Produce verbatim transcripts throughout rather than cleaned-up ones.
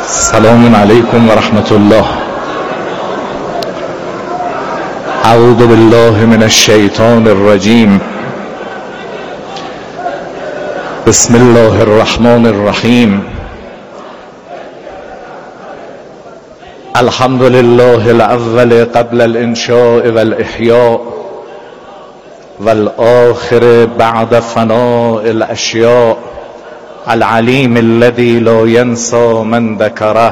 السلام عليكم ورحمة الله. أعوذ بالله من الشيطان الرجيم. بسم الله الرحمن الرحيم. الحمد لله الأول قبل الإنشاء والإحياء والآخر بعد فناء الأشياء، العليم الذي لا ينسى من ذكره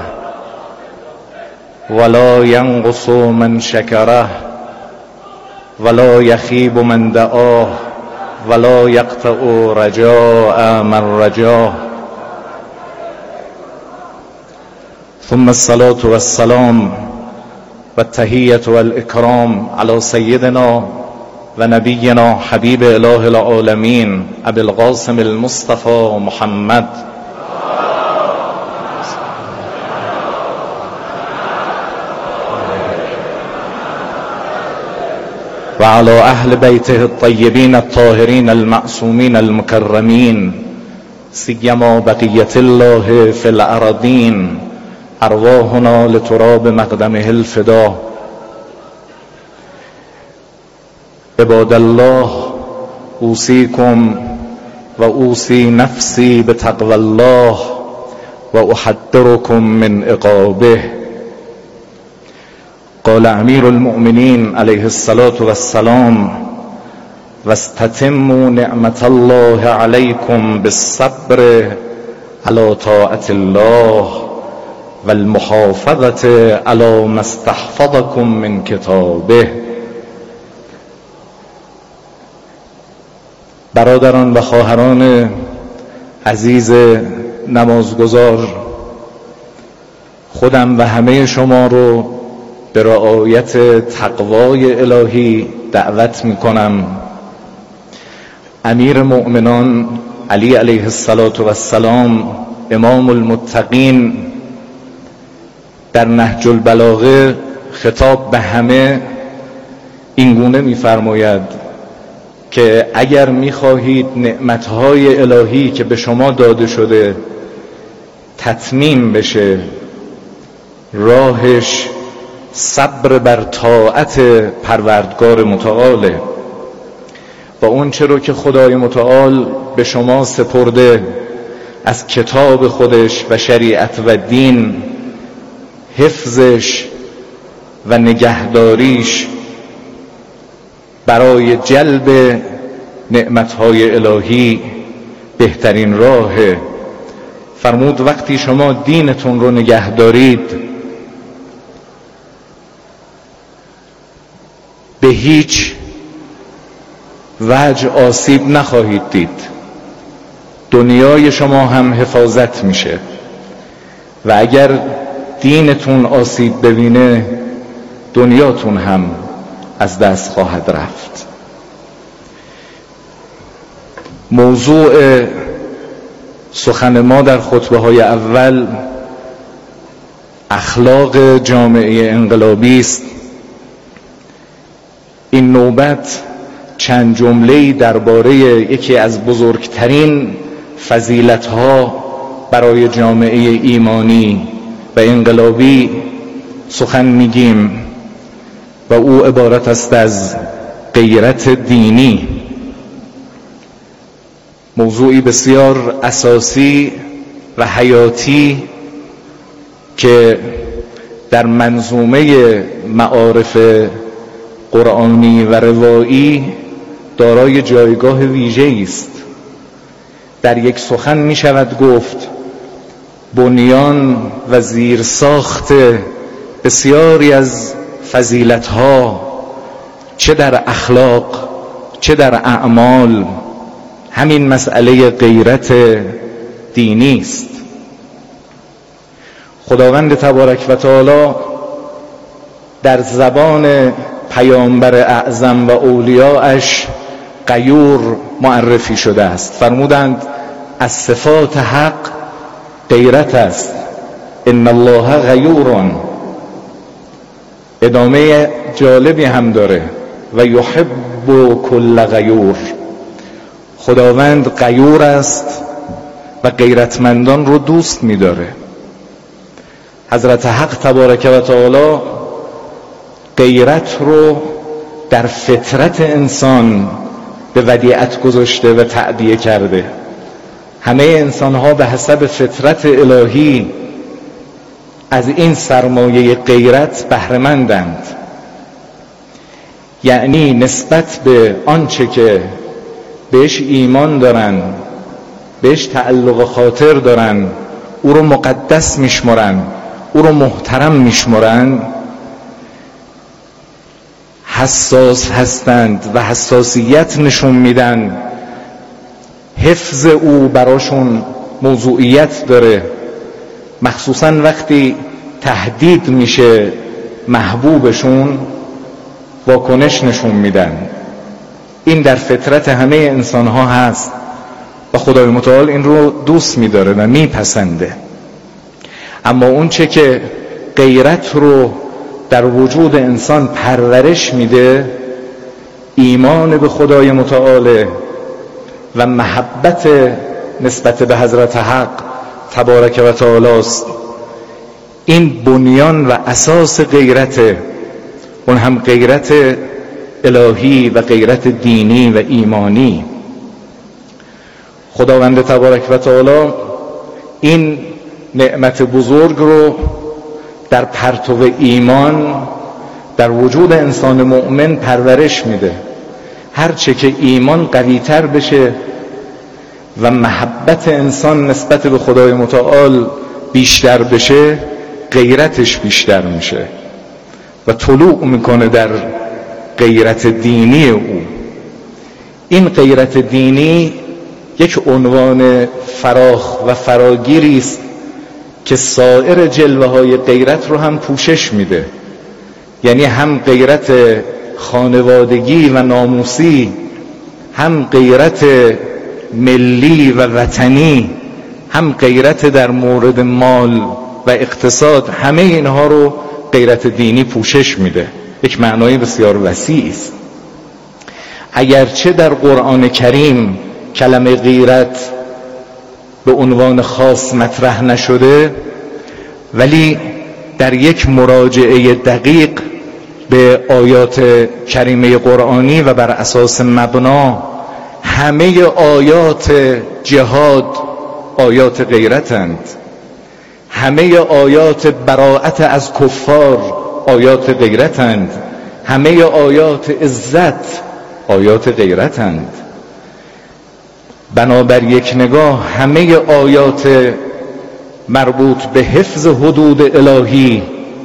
ولا ينقص من شكره ولا يخيب من دعاه ولا يقطع رجاء من رجاه. ثم الصلاة والسلام والتحية والإكرام على سيدنا ونبينا حبيب إله العالمين أبي القاسم المصطفى محمد وعلى أهل بيته الطيبين الطاهرين المعصومين المكرمين، سيما بقية الله في الأراضين، أرواحنا لتراب مقدمه الفداء. عباد الله، اوصيكم واوصي نفسي بتقوى الله واحذركم من عقابه. قال امير المؤمنين عليه الصلاة والسلام: واستتموا نعمة الله عليكم بالصبر على طاعة الله والمحافظة على ما استحفظكم من كتابه. برادران و خواهران عزیز نمازگزار، خودم و همه شما رو به رعایت تقوای الهی دعوت می کنم. امیر مؤمنان علی علیه السلام، امام المتقین، در نهج البلاغه خطاب به همه اینگونه می فرماید که اگر می‌خواهید نعمت‌های الهی که به شما داده شده تتمیم بشه، راهش صبر بر طاعت پروردگار متعاله و اون چه رو که خدای متعال به شما سپرده از کتاب خودش و شریعت و دین، حفظش و نگهداریش برای جلب نعمتهای الهی بهترین راهه. فرمود وقتی شما دینتون رو نگه دارید، به هیچ وجه آسیب نخواهید دید. دنیای شما هم حفاظت میشه و اگر دینتون آسیب ببینه، دنیاتون هم از دست خواهد رفت. موضوع سخن ما در خطبه های اول اخلاق جامعه انقلابی است. این نوبت چند جمله‌ای درباره یکی از بزرگترین فضیلت‌ها برای جامعه ایمانی و انقلابی سخن میگیم و او عبارت است از غیرت دینی. موضوعی بسیار اساسی و حیاتی که در منظومه معارف قرآنی و روایی دارای جایگاه ویژه‌ای است. در یک سخن می شود گفت بنیان و زیرساخت بسیاری از فضیلت‌ها، چه در اخلاق چه در اعمال، همین مسئله غیرت دینی است. خداوند تبارک و تعالی در زبان پیامبر اعظم و اولیاءش غیور معرفی شده است. فرمودند از صفات حق غیرت است. ان الله غیور. ادامه جالبی هم داره: و یحب کل غیور. خداوند غیور است و غیرتمندان رو دوست می‌داره. حضرت حق تبارک و تعالی غیرت رو در فطرت انسان به ودیعت گذاشته و تعبیه کرده. همه انسان ها به حسب فطرت الهی از این سرمایه غیرت بهره‌مندند، یعنی نسبت به آنچه که بهش ایمان دارن، بهش تعلق خاطر دارن، او رو مقدس میشمرن، او رو محترم میشمرن، حساس هستند و حساسیت نشون میدن. حفظ او براشون موضوعیت داره، مخصوصا وقتی تهدید میشه محبوبشون واکنش نشون میدن. این در فطرت همه انسان ها هست و خدای متعال این رو دوست میداره و میپسنده. اما اون چه که غیرت رو در وجود انسان پرورش میده، ایمان به خدای متعال و محبت نسبت به حضرت حق تبارک و تعالی است. این بنیان و اساس غیرته، اون هم غیرت الهی و غیرت دینی و ایمانی. خداوند تبارک و تعالی این نعمت بزرگ رو در پرتو ایمان در وجود انسان مؤمن پرورش میده. هرچه که ایمان قوی‌تر بشه و محبت انسان نسبت به خدای متعال بیشتر بشه، غیرتش بیشتر میشه و طلوع میکنه در غیرت دینی او. این غیرت دینی یک عنوان فراخ و فراگیری است که سایر جلوه های غیرت رو هم پوشش میده. یعنی هم غیرت خانوادگی و ناموسی، هم غیرت ملی و وطنی، هم غیرت در مورد مال و اقتصاد، همه اینها رو غیرت دینی پوشش میده. یک معنای بسیار وسیع است. اگرچه در قرآن کریم کلمه غیرت به عنوان خاص مطرح نشده، ولی در یک مراجعه دقیق به آیات کریمه قرآنی و بر اساس مبنا، همه آیات جهاد آیات غیرتند، همه آیات براءت از کفار آیات غیرتند، همه آیات عزت آیات غیرتند. بنابر یک نگاه همه آیات مربوط به حفظ حدود الهی،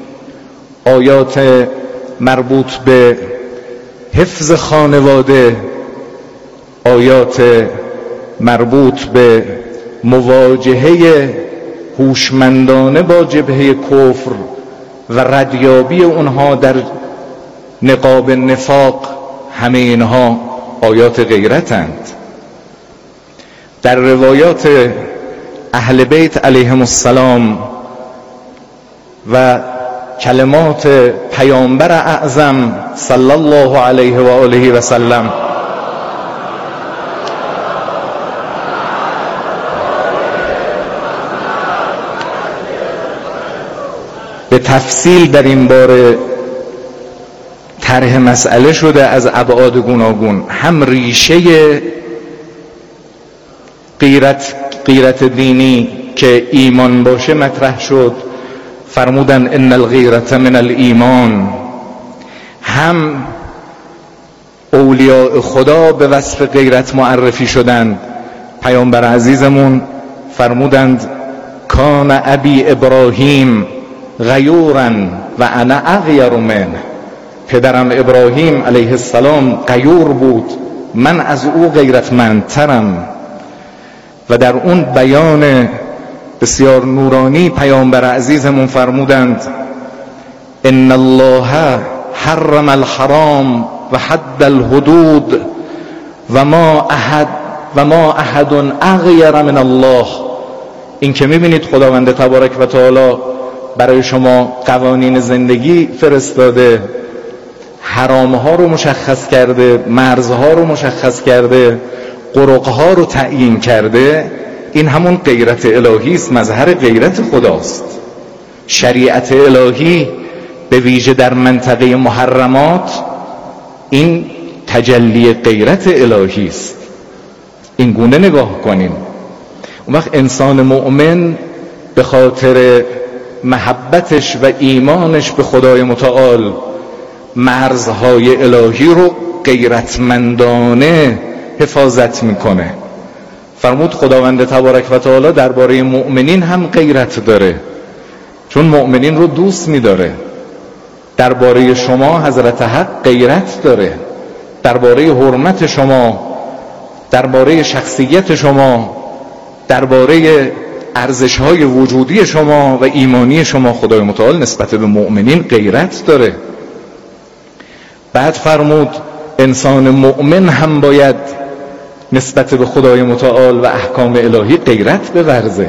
آیات مربوط به حفظ خانواده، آیات مربوط به مواجهه هوشمندانه با جبهه کفر و ردیابی اونها در نقاب نفاق، همه اینها آیات غیرتند. در روایات اهل بیت علیهم السلام و کلمات پیامبر اعظم صلی الله علیه و آله و سلم به تفصیل در این باره طرح مسئله شده از ابعاد گوناگون. هم ریشه غیرت غیرت دینی که ایمان باشه مطرح شد، فرمودن ان الغیرة من الایمان. هم اولیاء خدا به وصف غیرت معرفی شدند. پیامبر عزیزمون فرمودند کان ابی ابراهیم غیورا و انا اغیر منه. پدرم ابراهیم علیه السلام غیور بود، من از او غیرتمندترم. و در اون بیان بسیار نورانی پیامبر عزیزمون فرمودند ان الله حرم الحرام و حد الحدود و ما احد و ما احد اغیر من الله. این که میبینید خداوند تبارک و تعالی برای شما قوانین زندگی فرستاده، حرامها رو مشخص کرده، مرزها رو مشخص کرده، قرقها رو تعیین کرده. این همون غیرت الهی است، مظهر غیرت خداست. شریعت الهی به ویژه در منطقه محرمات، این تجلی غیرت الهی است. این گونه نگاه کنیم. اون وقت انسان مؤمن به خاطر محبتش و ایمانش به خدای متعال مرزهای الهی رو غیرتمندانه حفاظت میکنه. فرمود خداوند تبارک و تعالی درباره مؤمنین هم غیرت داره، چون مؤمنین رو دوست میداره. درباره شما حضرت حق غیرت داره، درباره حرمت شما، درباره شخصیت شما، درباره ارزش‌های وجودی شما و ایمانی شما خدای متعال نسبت به مؤمنین غیرت داره. بعد فرمود انسان مؤمن هم باید نسبت به خدای متعال و احکام الهی غیرت بورزه.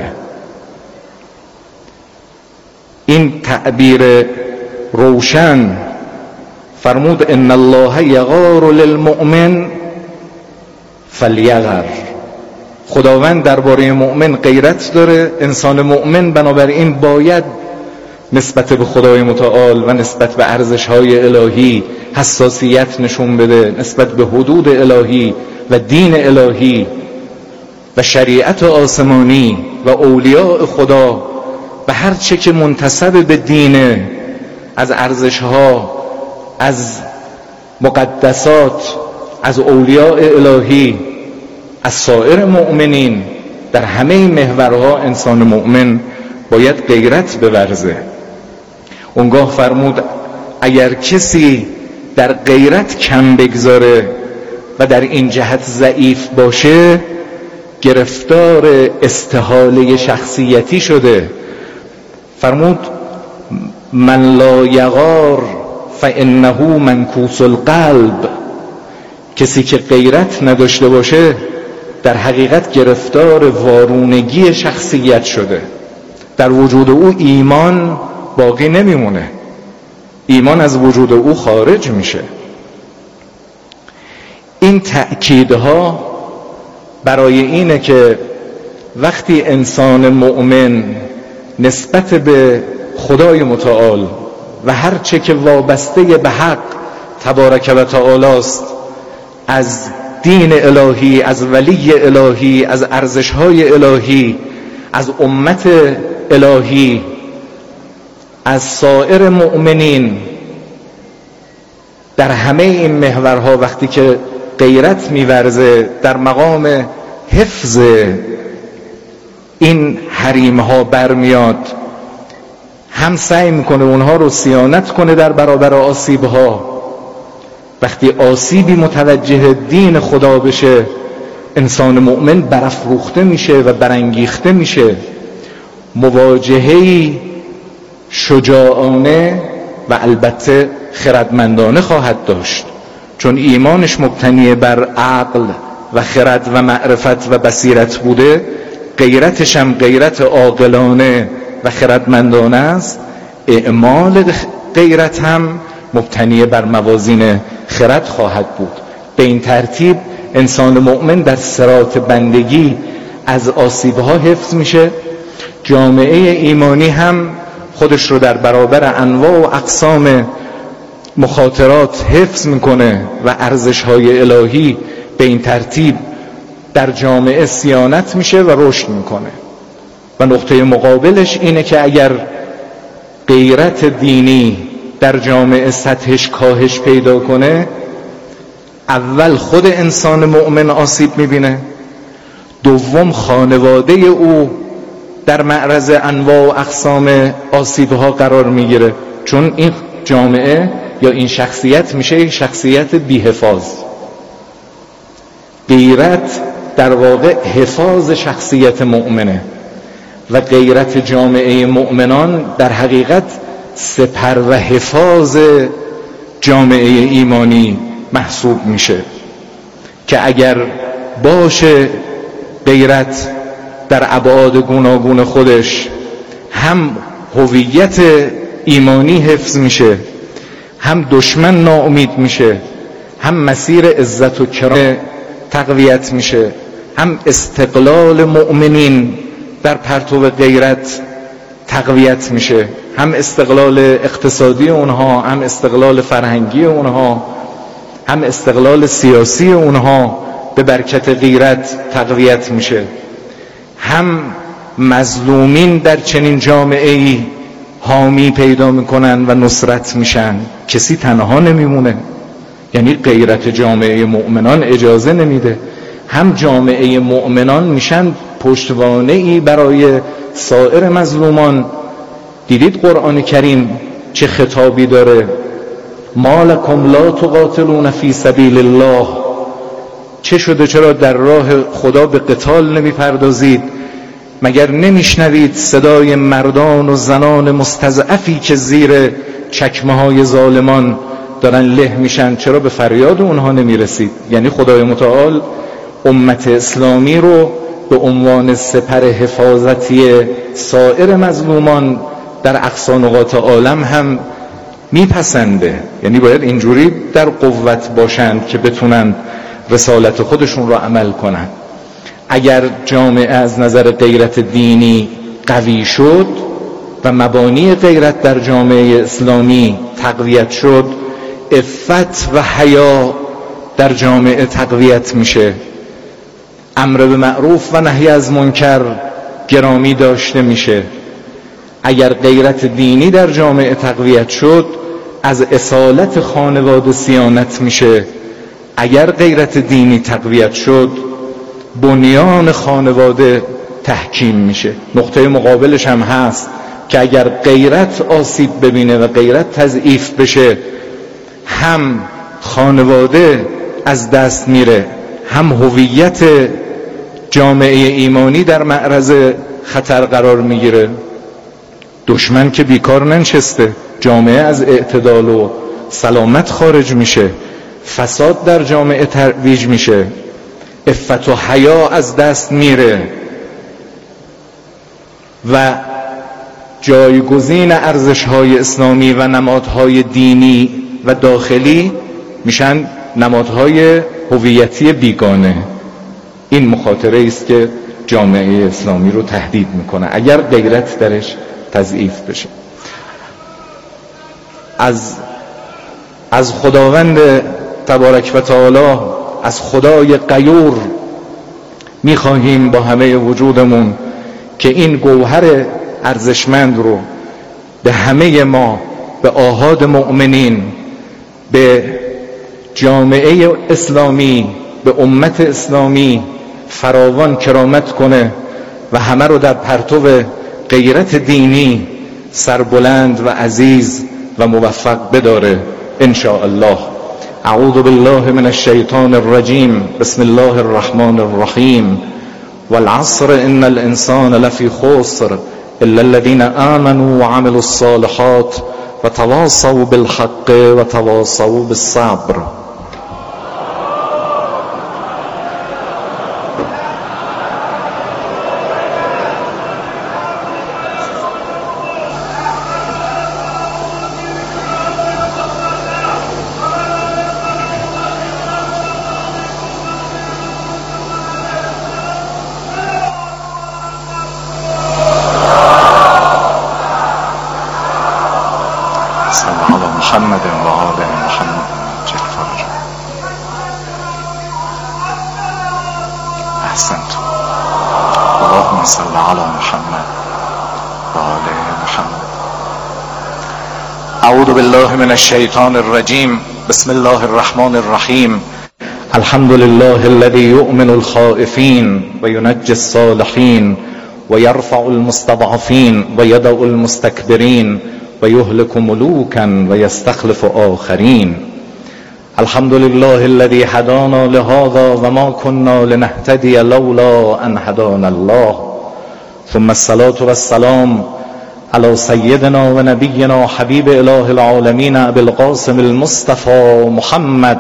این تعبیر روشن فرمود ان الله یغار للمؤمن فلیغر. خداوند درباره مؤمن غیرت داره، انسان مؤمن بنابراین باید نسبت به خدای متعال و نسبت به ارزش‌های الهی حساسیت نشون بده، نسبت به حدود الهی و دین الهی و شریعت آسمانی و اولیاء خدا و هر چه که منتسب به دینه، از ارزش‌ها، از مقدسات، از اولیاء الهی، از سایر مؤمنین، در همه محورها انسان مؤمن باید غیرت بورزه. اونگاه فرمود اگر کسی در غیرت کم بگذاره و در این جهت ضعیف باشه، گرفتار استحاله شخصیتی شده. فرمود من لا یغار فانه منکوس القلب. کسی که غیرت نداشته باشه در حقیقت گرفتار وارونگی شخصیت شده. در وجود او ایمان باقی نمیمونه، ایمان از وجود او خارج میشه. این تأکیدها برای اینه که وقتی انسان مؤمن نسبت به خدای متعال و هر چه که وابسته به حق تبارک و تعالی است، از دین الهی، از ولی الهی، از ارزش‌های الهی، از امت الهی، از سایر مؤمنین، در همه این محورها وقتی که غیرت می‌ورزه در مقام حفظ این حریم‌ها برمیاد، هم سعی میکنه اونها رو صیانت کنه در برابر آسیب‌ها. وقتی آسیبی متوجه دین خدا بشه، انسان مؤمن برافروخته میشه و برانگیخته میشه. مواجهه‌ای شجاعانه و البته خردمندانه خواهد داشت، چون ایمانش مبتنی بر عقل و خرد و معرفت و بصیرت بوده. غیرتش هم غیرت عاقلانه و خردمندانه است. اعمال غیرت هم مبتنی بر موازین خرد خواهد بود. به این ترتیب انسان مؤمن در صراط بندگی از آسیب‌ها حفظ میشه. جامعه ایمانی هم خودش رو در برابر انواع و اقسام مخاطرات حفظ میکنه و ارزش‌های الهی به این ترتیب در جامعه صیانت میشه و رشد میکنه. و نقطه مقابلش اینه که اگر غیرت دینی در جامعه سطحش کاهش پیدا کنه، اول خود انسان مؤمن آسیب میبینه، دوم خانواده او در معرض انواع و اقسام آسیبها قرار میگیره، چون این جامعه یا این شخصیت میشه یک شخصیت بی‌حفاظ. غیرت در واقع حفاظ شخصیت مؤمنه و غیرت جامعه مؤمنان در حقیقت سپر و حفاظ جامعه ایمانی محسوب میشه، که اگر باشه غیرت در ابعاد گوناگون خودش هم هویت ایمانی حفظ میشه، هم دشمن ناامید میشه، هم مسیر عزت و کرامت تقویت میشه، هم استقلال مؤمنین در پرتو غیرت تقویت میشه، هم استقلال اقتصادی اونها، هم استقلال فرهنگی اونها، هم استقلال سیاسی اونها به برکت غیرت تقویت میشه، هم مظلومین در چنین جامعه‌ای حامی پیدا میکنن و نصرت میشن، کسی تنها نمیمونه. یعنی غیرت جامعه مؤمنان اجازه نمیده، هم جامعه مؤمنان میشن پشتوانه‌ای برای سایر مظلومان. دیدید قرآن کریم چه خطابی داره؟ ما لکم لا تقاتلون فی سبیل الله، چه شده چرا در راه خدا به قتال نمیپردازید؟ مگر نمیشنوید صدای مردان و زنان مستضعفی که زیر چکمه های ظالمان دارن له میشن؟ چرا به فریاد اونها نمیرسید؟ یعنی خدای متعال امت اسلامی رو به عنوان سپر حفاظتی سایر مظلومان در اقصا نقاط عالم هم میپسنده. یعنی باید اینجوری در قوت باشند که بتونن رسالت خودشون رو عمل کنن. اگر جامعه از نظر غیرت دینی قوی شد و مبانی غیرت در جامعه اسلامی تقویت شد، عفت و حیا در جامعه تقویت میشه، امر به معروف و نهی از منکر گرامی داشته میشه. اگر غیرت دینی در جامعه تقویت شد، از اصالت خانواده صیانت میشه. اگر غیرت دینی تقویت شد، بنیان خانواده تحکیم میشه. نقطه مقابلش هم هست که اگر غیرت آسیب ببینه و غیرت تضعیف بشه، هم خانواده از دست میره، هم هویت جامعه ایمانی در معرض خطر قرار میگیره. دشمن که بیکار ننشسته، جامعه از اعتدال و سلامت خارج میشه، فساد در جامعه ترویج میشه، عفت و حیا از دست میره و جایگزین ارزش‌های اسلامی و نمادهای دینی و داخلی میشن نمادهای هویتی بیگانه. این مخاطره است که جامعه اسلامی رو تهدید میکنه اگر غیرت درش تضعیف بشه. از از خداوند تبارک و تعالی، از خدای غیور میخواهیم با همه وجودمون که این گوهر ارزشمند رو به همه ما، به آحاد مؤمنین، به جامعه اسلامی، به امت اسلامی فراوان کرامت کنه و همه رو در پرتو غیرت دینی سربلند و عزیز و موفق بداره ان شاء الله. اعوذ بالله من الشیطان الرجیم. بسم الله الرحمن الرحیم. والعصر ان الانسان لفی خسر الا الذين آمنوا وعملوا الصالحات وتواصوا بالحق وتواصوا بالصبر. محمد و آل محمد جلفار. احسنت. اللهم صل على محمد و آل محمد. اعوذ بالله من الشیطان الرجیم. بسم الله الرحمن الرحیم. الحمد لله الذي يؤمن الخائفين وينجي الصالحين ويرفع المستضعفين ويدع المستكبرين ويهلك ملوكا ويستخلف آخرين. الحمد لله الذي هدانا لهذا وما كنا لنهتدي لولا أن هدانا الله. ثم الصلاة والسلام على سيدنا ونبينا حبيب إله العالمين أبي القاسم المصطفى محمد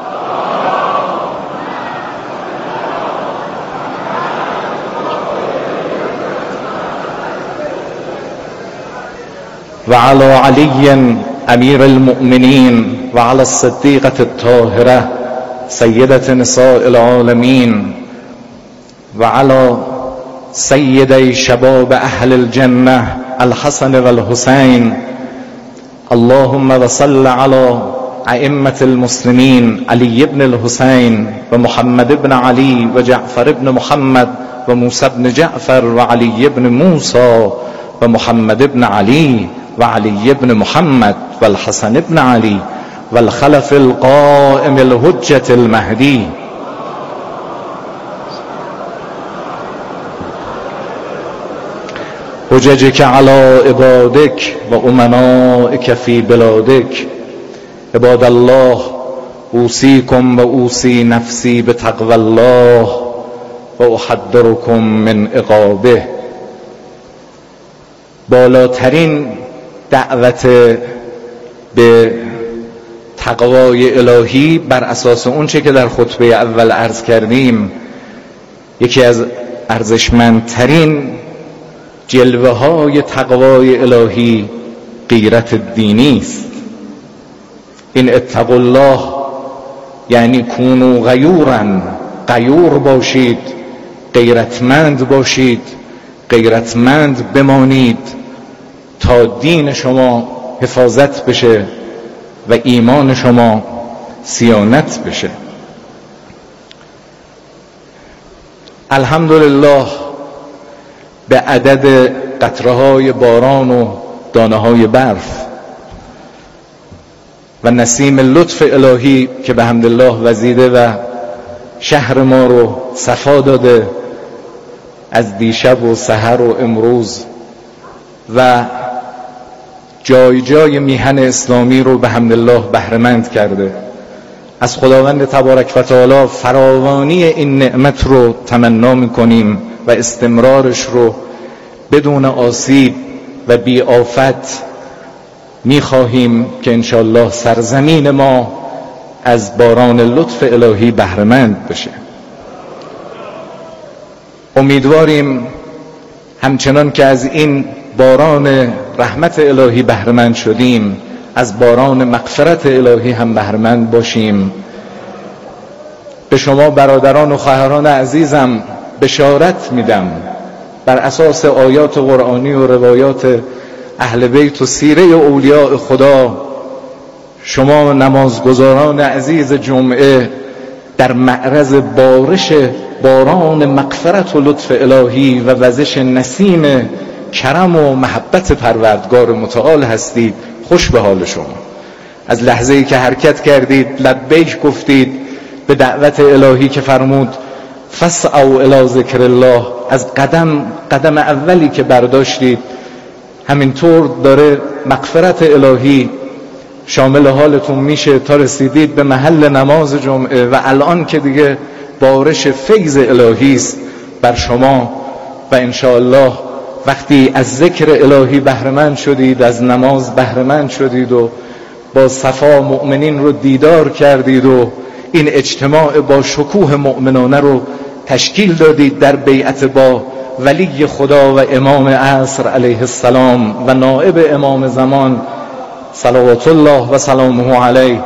وعلى علي امیر المؤمنین وعلى الصديقة الطاهرة سيدة نساء العالمين وعلى سيدي شباب اهل الجنة الحسن والحسين. اللهم وصل على ائمة المسلمين علي بن الحسين ومحمد بن علي وجعفر بن محمد وموسى بن جعفر وعلي بن موسى ومحمد بن علي وعلي بن محمد والحسن بن علي والخلف القائم الحجة المهدي. حججك على عبادك وأمنائك في بلادك. عباد الله، اوصيكم و اوصي نفسی بتقوى الله و احذركم من عقابه. بالاترین دعوت به تقوای الهی بر اساس اون چه که در خطبه اول عرض کردیم، یکی از ارزشمندترین جلوه های تقوای الهی غیرت دینی است. این اتقوا الله یعنی کونوا غیورا، غیور باشید، غیرتمند باشید، غیرتمند بمانید تا دین شما حفاظت بشه و ایمان شما صیانت بشه. الحمدلله به عدد قطره‌های باران و دانه‌های برف و نسیم لطف الهی که به حمدالله وزیده و شهر ما رو صفا داده از دیشب و سحر و امروز و جای جای میهن اسلامی رو به حمدالله بهره‌مند کرده. از خداوند تبارک و تعالی فراوانی این نعمت رو تمنا می‌کنیم و استمرارش رو بدون آسیب و بی آفت می‌خواهیم که انشاءالله سرزمین ما از باران لطف الهی بهره‌مند بشه. امیدواریم همچنان که از این باران رحمت الهی بهره‌مند شدیم، از باران مغفرت الهی هم بهره‌مند باشیم. به شما برادران و خواهران عزیزم بشارت میدم بر اساس آیات قرآنی و روایات اهل بیت و سیره اولیاء خدا، شما نمازگزاران عزیز جمعه در معرض بارش باران مغفرت و لطف الهی و وزش نسیم کرم و محبت پروردگار متعال هستید. خوش به حال شما. از لحظه‌ای که حرکت کردید، لبیک گفتید به دعوت الهی که فرمود فاسعوا الی ذکر الله، از قدم قدم اولی که برداشتید همینطور داره مغفرت الهی شامل حالتون میشه تا رسیدید به محل نماز جمعه و الان که دیگه بارش فیض الهی است بر شما و انشاءالله وقتی از ذکر الهی بهره‌مند شدید، از نماز بهره‌مند شدید و با صفا مؤمنین رو دیدار کردید و این اجتماع با شکوه مؤمنانه رو تشکیل دادید در بیعت با ولی خدا و امام عصر علیه السلام و نائب امام زمان صلوات الله و سلامه علیه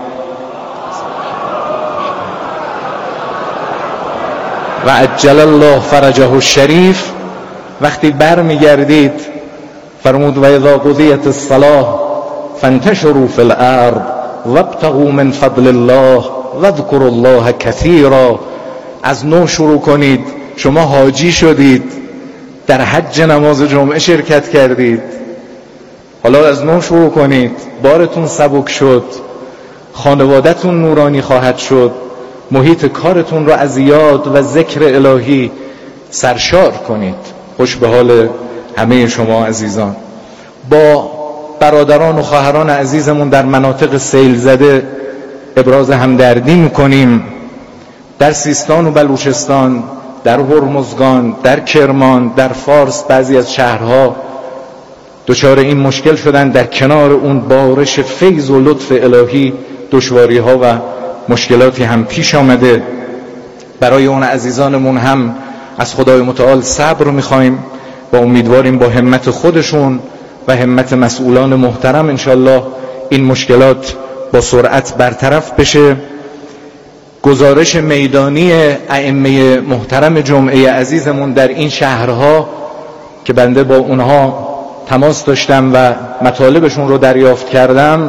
و عجل الله فرجه الشریف. وقتی بر میگردید فرمود و اذا قضیت الصلاة فانتشروا فی الارض وابتغوا من فضل الله واذکروا الله کثیرا. از نو شروع کنید. شما حاجی شدید، در حج نماز جمعه شرکت کردید، حالا از نو شروع کنید. بارتون سبک شد، خانوادتون نورانی خواهد شد، محیط کارتون رو از یاد و ذکر الهی سرشار کنید. خوش به حال همه شما عزیزان. با برادران و خواهران عزیزمون در مناطق سیل زده ابراز همدردی میکنیم. در سیستان و بلوچستان، در هرمزگان، در کرمان، در فارس بعضی از شهرها دچار این مشکل شدن. در کنار اون بارش فیض و لطف الهی دشواری ها و مشکلاتی هم پیش آمده. برای اون عزیزانمون هم از خدای متعال صبر میخوایم و امیدواریم با همت خودشون و همت مسئولان محترم انشالله این مشکلات با سرعت برطرف بشه. گزارش میدانی ائمه محترم جمعه عزیزمون در این شهرها که بنده با اونها تماس داشتم و مطالبشون رو دریافت کردم،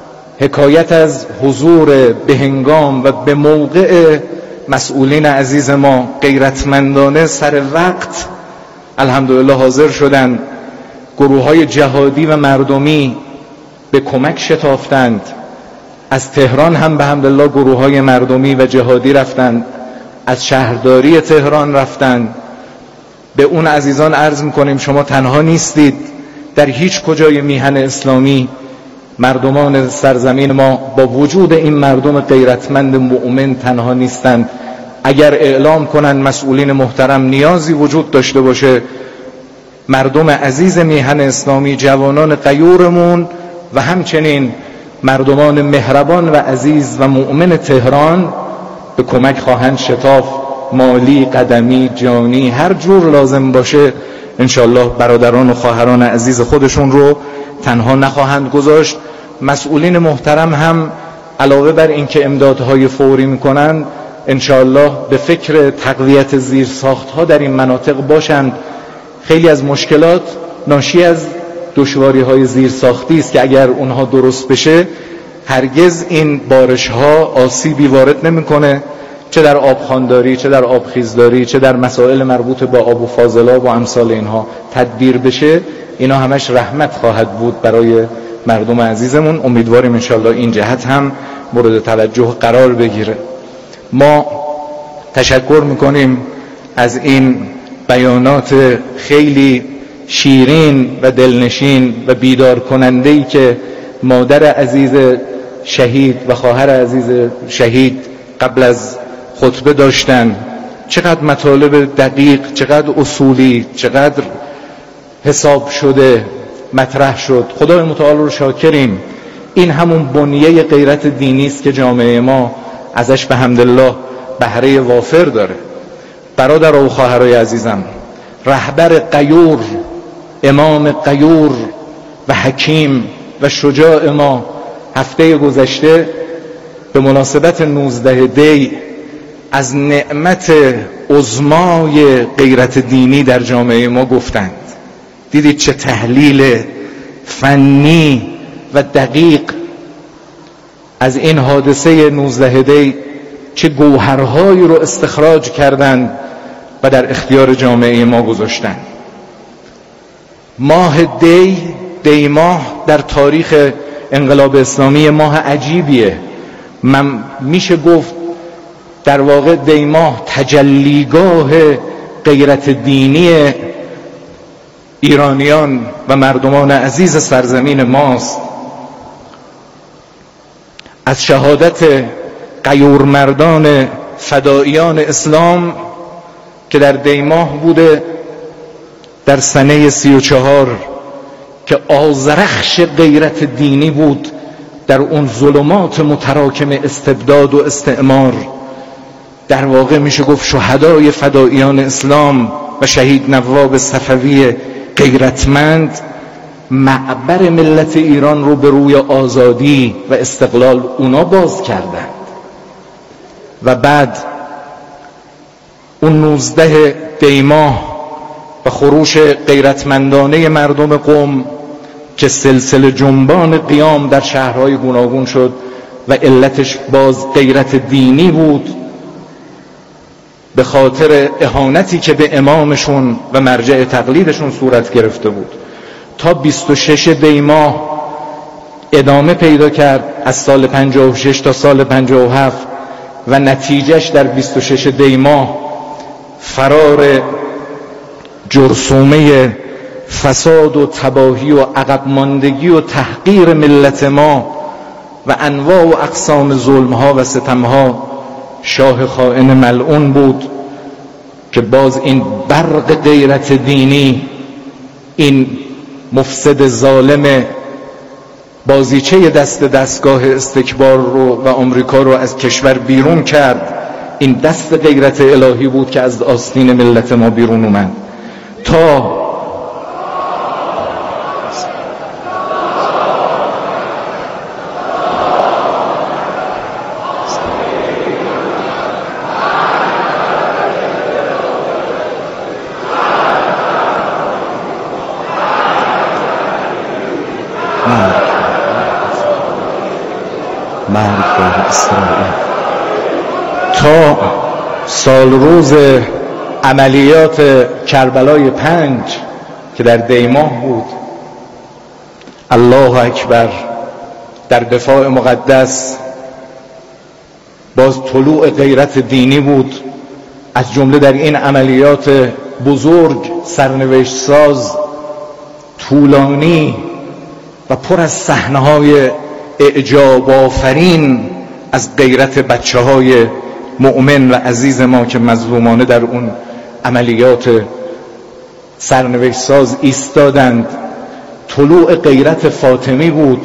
حکایت از حضور بهنگام و به موقع مسئولین عزیز ما غیرتمندانه سر وقت الحمدلله حاضر شدند. گروه های جهادی و مردمی به کمک شتافتند. از تهران هم به حمدالله گروه های مردمی و جهادی رفتند، از شهرداری تهران رفتند. به اون عزیزان عرض میکنیم شما تنها نیستید. در هیچ کجای میهن اسلامی مردمان سرزمین ما با وجود این مردم غیرتمند مؤمن تنها نیستند. اگر اعلام کنند مسئولین محترم نیازی وجود داشته باشه، مردم عزیز میهن اسلامی، جوانان غیورمون و همچنین مردمان مهربان و عزیز و مؤمن تهران به کمک خواهند شتافت. مالی، قدمی، جانی، هر جور لازم باشه انشالله برادران و خواهران عزیز خودشون رو تنها نخواهند گذاشت. مسئولین محترم هم علاوه بر اینکه امدادهای فوری میکنند انشالله به فکر تقویت زیرساختها در این مناطق باشند. خیلی از مشکلات ناشی از دشواری های زیرساختی است که اگر اونها درست بشه هرگز این بارش ها آسیبی وارد نمیکنه، چه در آبخوانداری، چه در آبخیزداری، چه در مسائل مربوط با آب و فاضلاب و امثال اینها تدبیر بشه، اینا همش رحمت خواهد بود برای مردم عزیزمون. امیدواریم انشالله این جهت هم مورد توجه قرار بگیره. ما تشکر میکنیم از این بیانات خیلی شیرین و دلنشین و بیدار کننده‌ای که مادر عزیز شهید و خواهر عزیز شهید قبل از خطبه داشتن. چقدر مطالب دقیق، چقدر اصولی، چقدر حساب شده مطرح شد. خدای متعال رو شاکریم. این همون بنیه غیرت دینی است که جامعه ما ازش به حمدالله بهره وافر داره. برادر و خواهرای عزیزم، رهبر غیور، امام غیور و حکیم و شجاع ما هفته گذشته به مناسبت نوزده دی از نعمت عظمای غیرت دینی در جامعه ما گفتند. دیدید چه تحلیل فنی و دقیق از این حادثه نوزده دی، چه گوهرهایی رو استخراج کردند و در اختیار جامعه ما گذاشتند. ماه دی، دی ماه در تاریخ انقلاب اسلامی ماه عجیبیه. من میشه گفت در واقع دی ماه تجلیگاه غیرت دینی ایرانیان و مردمان عزیز سرزمین ماست. از شهادت غیورمردان فداییان اسلام که در دی ماه بوده در سنه سی و چهار که آذرخش غیرت دینی بود در اون ظلمات متراکم استبداد و استعمار. در واقع میشه گفت شهدای فداییان اسلام و شهید نواب صفوی غیرتمند معبر ملت ایران رو به روی آزادی و استقلال اونا باز کردند. و بعد اون نوزده دی ماه و خروش غیرتمندانه مردم قم که سلسله جنبان قیام در شهرهای گوناگون شد و علتش باز غیرت دینی بود به خاطر اهانتی که به امامشون و مرجع تقلیدشون صورت گرفته بود. تا بیست و شش دی ماه ادامه پیدا کرد از سال پنجاه و شش تا سال پنجاه و هفت و نتیجهش در بیست و شش دی ماه فرار جرثومه فساد و تباهی و عقب ماندگی و تحقیر ملت ما و انواع و اقسام ظلمها و ستمها شاه خائن ملعون بود که باز این برق غیرت دینی، این مفسد ظالم بازیچه دست دستگاه استکبار رو و آمریکا رو از کشور بیرون کرد، این دست غیرت الهی بود که از آستین ملت ما بیرون اومد. تا مرگبار اسرائیل. تا سال روز عملیات کربلای پنج که در دیماه بود، الله اکبر، در دفاع مقدس باز طلوع غیرت دینی بود. از جمله در این عملیات بزرگ، سرنوشت ساز، طولانی و پر از صحنه‌های اعجاب آفرین از غیرت بچه‌های مؤمن و عزیز ما که مظلومانه در اون عملیات سرنوشت ساز ایستادند. طلوع غیرت فاطمی بود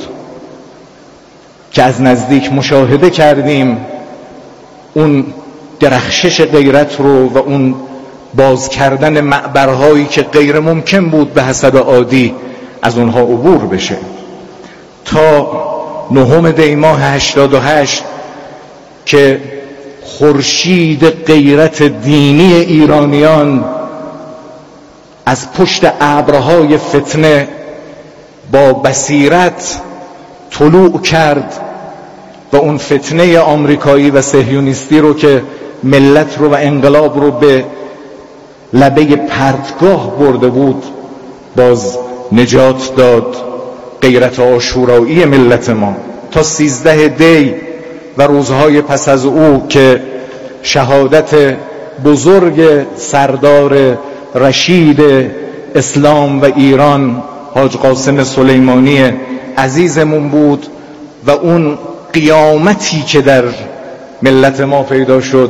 که از نزدیک مشاهده کردیم اون درخشش غیرت رو و اون باز کردن معبرهایی که غیر ممکن بود به حسب عادی از اونها عبور بشه. تا نهم دی ماه هشتاد و هشت که خورشید غیرت دینی ایرانیان از پشت ابرهای فتنه با بصیرت طلوع کرد و اون فتنه آمریکایی و صهیونیستی رو که ملت رو و انقلاب رو به لبه پرتگاه برده بود باز نجات داد. غیرت عاشورایی ملت ما تا سیزده دی و روزهای پس از او که شهادت بزرگ سردار رشید اسلام و ایران حاج قاسم سلیمانی عزیزمون بود و اون قیامتی که در ملت ما پیدا شد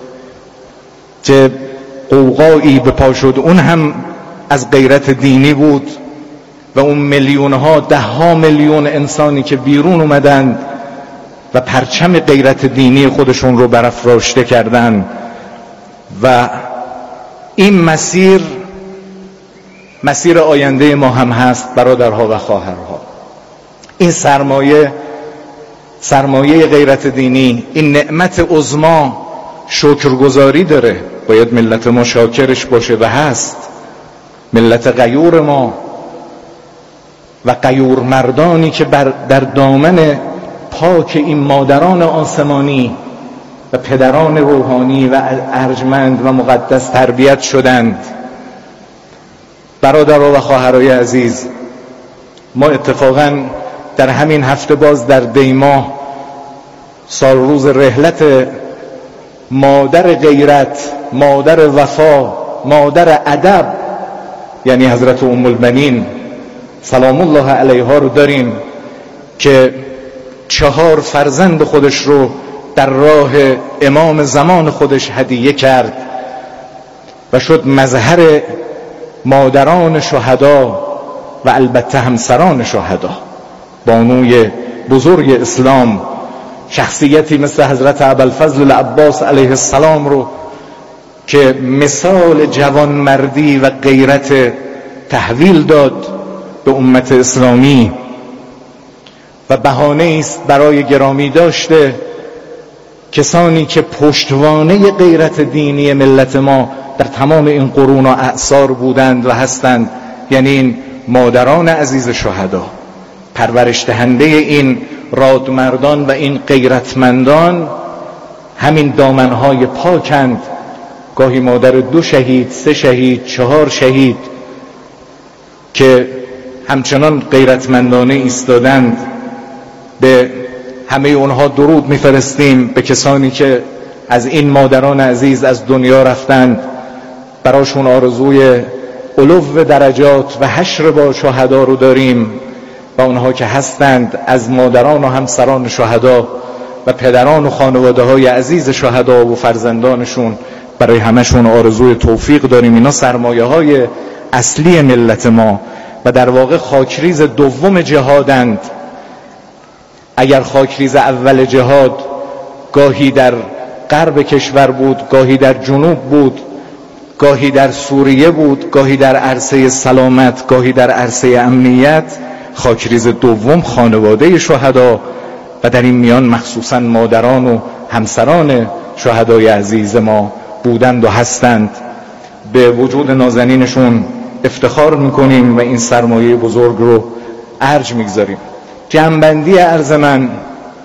که قوقایی به پا شد، اون هم از غیرت دینی بود و اون میلیون ها، ده ها میلیون انسانی که بیرون اومدند و پرچم غیرت دینی خودشون رو برافراشته کردند. و این مسیر مسیر آینده ما هم هست برادرها و خواهرها. این سرمایه سرمایه غیرت دینی، این نعمت عظمی شکرگزاری داره. باید ملت ما شاکرش باشه و هست. ملت غیور ما و غیور مردانی که بر در دامن پاک این مادران آسمانی و پدران روحانی و ارجمند و مقدس تربیت شدند. برادرها و خواهرای عزیز، ما اتفاقاً در همین هفته باز در دیماه سال روز رحلت مادر غیرت، مادر وفا، مادر ادب، یعنی حضرت ام البنین سلام الله علیها رو داریم که چهار فرزند خودش رو در راه امام زمان خودش هدیه کرد و شد مظهر مادران شهدا و البته همسران شهدا. بانوی بزرگ اسلام، شخصیتی مثل حضرت ابوالفضل العباس علیه السلام رو که مثال جوانمردی و غیرت تحویل داد به امت اسلامی و بهانه است برای گرامی داشته کسانی که پشتوانه غیرت دینی ملت ما در تمام این قرون و اعصار بودند و هستند، یعنی این مادران عزیز شهدا، پرورش دهنده این رادمردان و این غیرتمندان. همین دامنهای پاکند، گاهی مادر دو شهید، سه شهید، چهار شهید که همچنان غیرتمندانه ایستادند. به همه اونها درود میفرستیم، به کسانی که از این مادران عزیز از دنیا رفتند. براشون آرزوی علو درجات و حشر با شهدا رو داریم و اونها که هستند از مادران و همسران شهدا و پدران و خانواده های عزیز شهدا و فرزندانشون، برای همشون آرزوی توفیق داریم. اینا سرمایه های اصلی ملت ما و در واقع خاکریز دوم جهادند. اگر خاکریز اول جهاد گاهی در غرب کشور بود، گاهی در جنوب بود، گاهی در سوریه بود، گاهی در عرصه سلامت، گاهی در عرصه امنیت، خاکریز دوم خانواده شهدا و در این میان مخصوصا مادران و همسران شهدای عزیز ما بودند و هستند. به وجود نازنینشون افتخار میکنیم و این سرمایه بزرگ رو ارج میگذاریم. جنبندی عرض من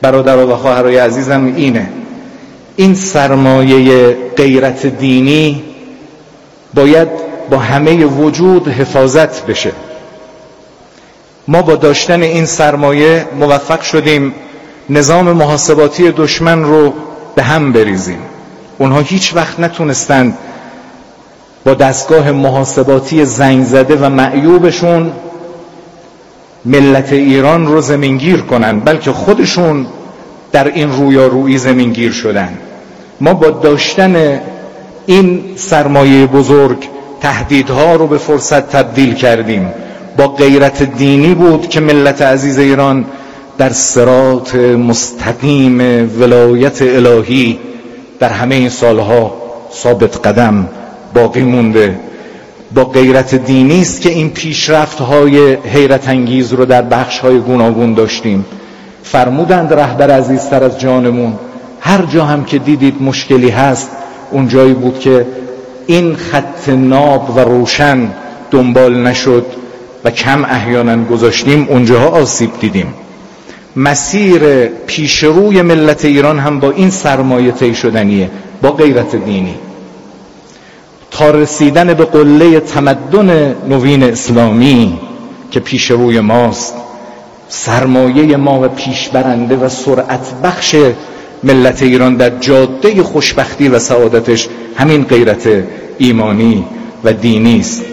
برادر و خواهرای عزیزم اینه، این سرمایه غیرت دینی باید با همه وجود حفاظت بشه. ما با داشتن این سرمایه موفق شدیم نظام محاسباتی دشمن رو به هم بریزیم. اونها هیچ وقت نتونستند با دستگاه محاسباتی زنگ زده و معیوبشون ملت ایران رو زمینگیر کنن، بلکه خودشون در این رویارویی زمینگیر شدن. ما با داشتن این سرمایه بزرگ تهدیدها رو به فرصت تبدیل کردیم. با غیرت دینی بود که ملت عزیز ایران در صراط مستقیم ولایت الهی در همه این سالها ثابت قدم باقی مونده. با غیرت دینی است که این پیشرفت‌های حیرت انگیز رو در بخش‌های گوناگون داشتیم. فرمودند رهبر عزیزتر از جانمون، هر جا هم که دیدید مشکلی هست اون جایی بود که این خط ناب و روشن دنبال نشد و کم احیانا گذاشتیم، اونجاها آسیب دیدیم. مسیر پیشروی ملت ایران هم با این سرمایه طی شدنیه، با غیرت دینی، تا رسیدن به قله تمدن نوین اسلامی که پیشروی ماست. سرمایه ما و پیشبرنده و سرعت بخش ملت ایران در جاده خوشبختی و سعادتش همین غیرت ایمانی و دینی است.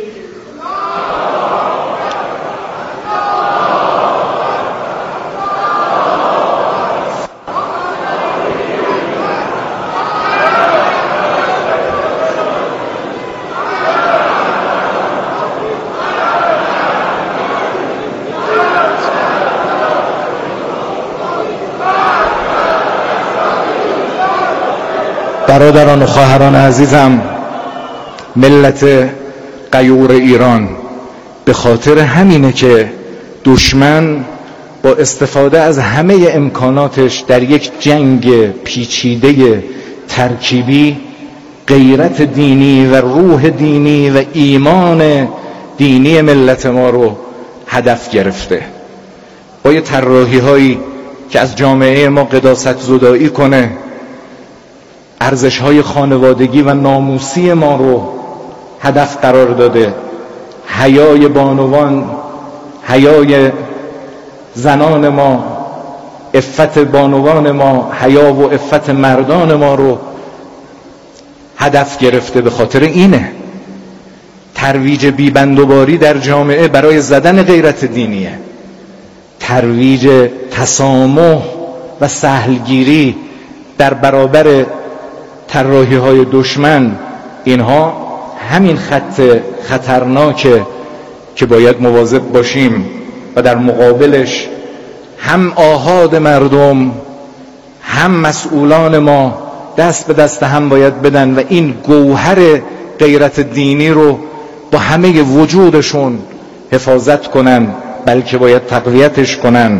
برادران و خواهران عزیزم، ملت غیور ایران به خاطر همینه که دشمن با استفاده از همه امکاناتش در یک جنگ پیچیده ترکیبی غیرت دینی و روح دینی و ایمان دینی ملت ما رو هدف گرفته. با یه طراحی هایی که از جامعه ما قداست زدایی کنه، ارزش‌های خانوادگی و ناموسی ما رو هدف قرار داده، حیای بانوان، حیای زنان ما، عفت بانوان ما، حیا و عفت مردان ما رو هدف گرفته. به خاطر اینه ترویج بیبندوباری در جامعه برای زدن غیرت دینیه، ترویج تسامح و سهلگیری در برابر طراحی های دشمن، اینها همین خط خطرناکه که باید مواظب باشیم و در مقابلش هم آحاد مردم هم مسئولان ما دست به دست هم باید بدن و این گوهر غیرت دینی رو با همه وجودشون حفاظت کنن، بلکه باید تقویتش کنن.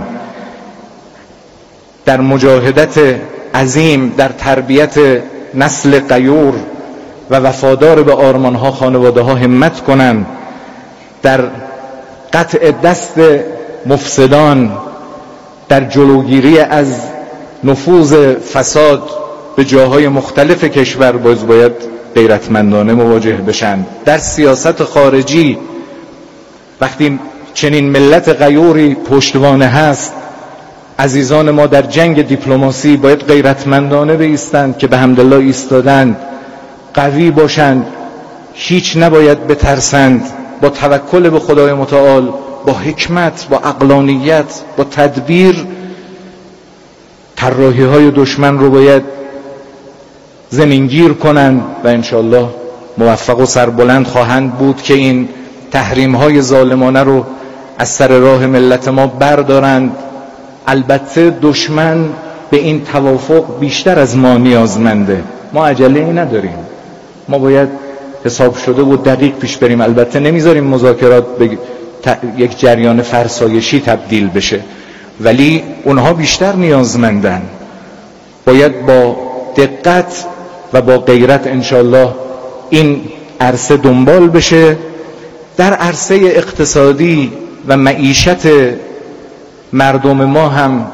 در مجاهدت عظیم در تربیت نسل غیور و وفادار به آرمانها خانواده ها همت کنن، در قطع دست مفسدان، در جلوگیری از نفوذ فساد به جاهای مختلف کشور باز باید غیرتمندانه مواجه بشن. در سیاست خارجی وقتی چنین ملت غیوری پشتوانه هست، عزیزان ما در جنگ دیپلماسی باید غیرتمندانه بایستند که به حمدالله ایستادند، قوی باشند، هیچ نباید بترسند، با توکل به خدای متعال، با حکمت، با عقلانیت، با تدبیر طراحی های دشمن رو باید زمینگیر کنند و انشاءالله موفق و سربلند خواهند بود که این تحریم های ظالمانه رو از سر راه ملت ما بردارند. البته دشمن به این توافق بیشتر از ما نیازمنده، ما عجله‌ای نداریم، ما باید حساب شده و دقیق پیش بریم. البته نمیذاریم مذاکرات به یک جریان فرسایشی تبدیل بشه، ولی اونها بیشتر نیازمندن. باید با دقت و با غیرت انشالله این عرصه دنبال بشه. در عرصه اقتصادی و معیشت مردم ما هم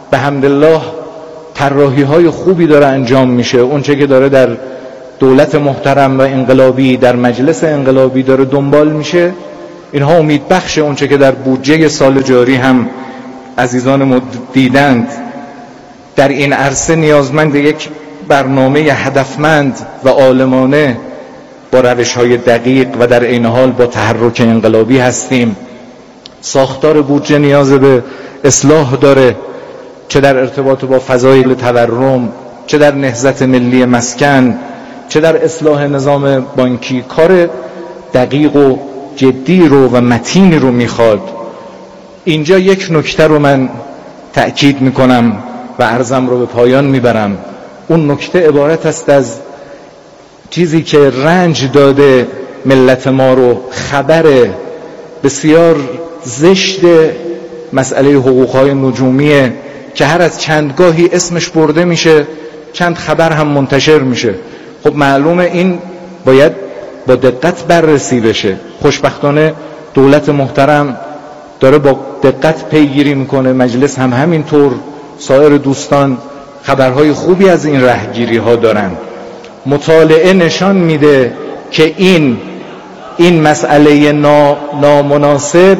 به حمدالله طراحی های خوبی داره انجام میشه. اون چه که داره در دولت محترم و انقلابی، در مجلس انقلابی داره دنبال میشه، اینها امید بخشه. اون چه که در بودجه سال جاری هم عزیزان دیدند، در این عرصه نیازمند یک برنامه هدفمند و عالمانه با روش‌های دقیق و در عین حال با تحرک انقلابی هستیم. ساختار بودجه نیاز به اصلاح داره، چه در ارتباط با فضایل تورم، چه در نهضت ملی مسکن، چه در اصلاح نظام بانکی. کار دقیق و جدی رو و متینی رو میخواد. اینجا یک نکته رو من تأکید میکنم و عرضم رو به پایان میبرم. اون نکته عبارت است از چیزی که رنج داده ملت ما رو، خبر بسیار زشت مسئله حقوقهای نجومیه که هر از چندگاهی اسمش برده میشه، چند خبر هم منتشر میشه. خب معلومه این باید با دقت بررسی بشه. خوشبختانه دولت محترم داره با دقت پیگیری میکنه، مجلس هم همینطور، سایر دوستان خبرهای خوبی از این رهگیری ها دارن. مطالعه نشان میده که این این مسئله نا نامناسب،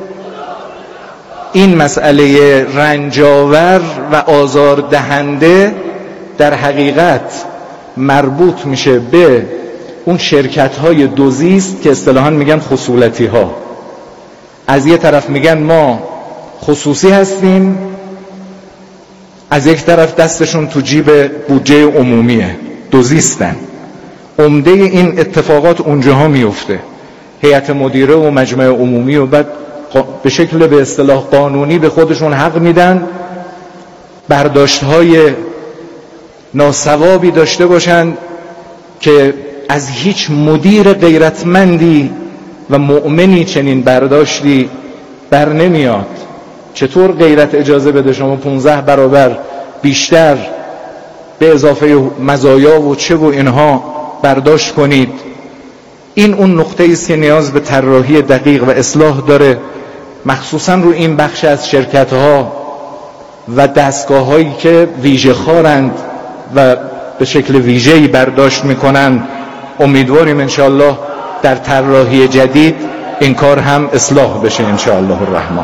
این مسئله رنجاور و آزاردهنده در حقیقت مربوط میشه به اون شرکت های دوزیست که اصطلاحاً میگن خصولتی ها. از یه طرف میگن ما خصوصی هستیم، از یک طرف دستشون تو جیب بودجه عمومیه، دوزیستن. عمده این اتفاقات اونجاها میفته. هیئت مدیره و مجمع عمومی و بعد به شکل به اصطلاح قانونی به خودشون حق میدن برداشت‌های ناسوابی داشته باشند که از هیچ مدیر غیرتمندی و مؤمنی چنین برداشتی بر نمیاد. چطور غیرت اجازه بده شما پونزده برابر بیشتر به اضافه مزایا و چه و اینها برداشت کنید؟ این اون نقطه است که نیاز به طراحی دقیق و اصلاح داره، مخصوصا رو این بخش از شرکت ها و دستگاه هایی که ویژه خارند و به شکل ویژه‌ای برداشت میکنن. امیدواریم انشاءالله در طراحی جدید این کار هم اصلاح بشه انشاءالله الرحمن.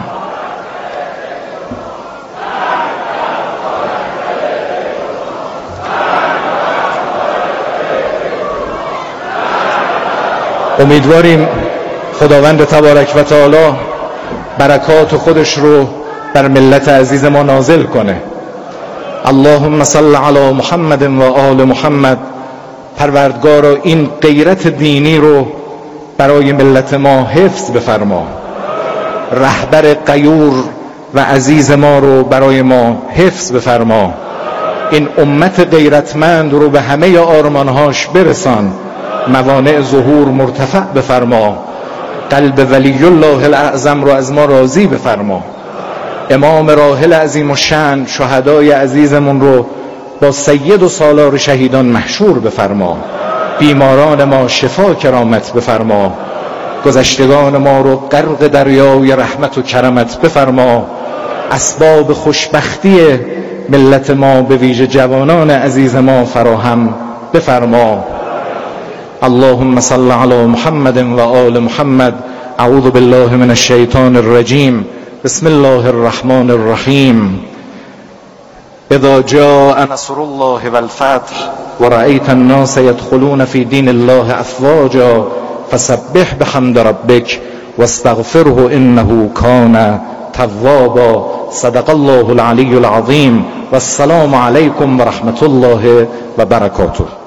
امیدواریم خداوند تبارک و تعالی برکات خودش رو بر ملت عزیز ما نازل کنه. اللهم صل علی محمد و آل محمد. پروردگارا این غیرت دینی رو برای ملت ما حفظ بفرما. رهبر غیور و عزیز ما رو برای ما حفظ بفرما. این امت غیرتمند رو به همه آرمانهاش برسان. موانع ظهور مرتفع بفرما. قلب ولی الله الاعظم رو از ما راضی بفرما. امام راحل عظیم الشأن شهدای عزیزمون رو با سید و سالار شهیدان محشور بفرما. بیماران ما شفا کرامت بفرما. گذشتگان ما رو غرق دریای رحمت و کرمت بفرما. اسباب خوشبختی ملت ما به ویژه جوانان عزیز ما فراهم بفرما. اللهم صل علی محمد و آل محمد. اعوذ بالله من الشیطان الرجیم. بسم الله الرحمن الرحیم. اذا جاء نصر الله والفتح ورأيت الناس يدخلون في دين الله افواجا فسبح بحمد ربك واستغفره انه كان توابا. صدق الله العلی العظیم. والسلام علیکم ورحمة الله وبرکاته.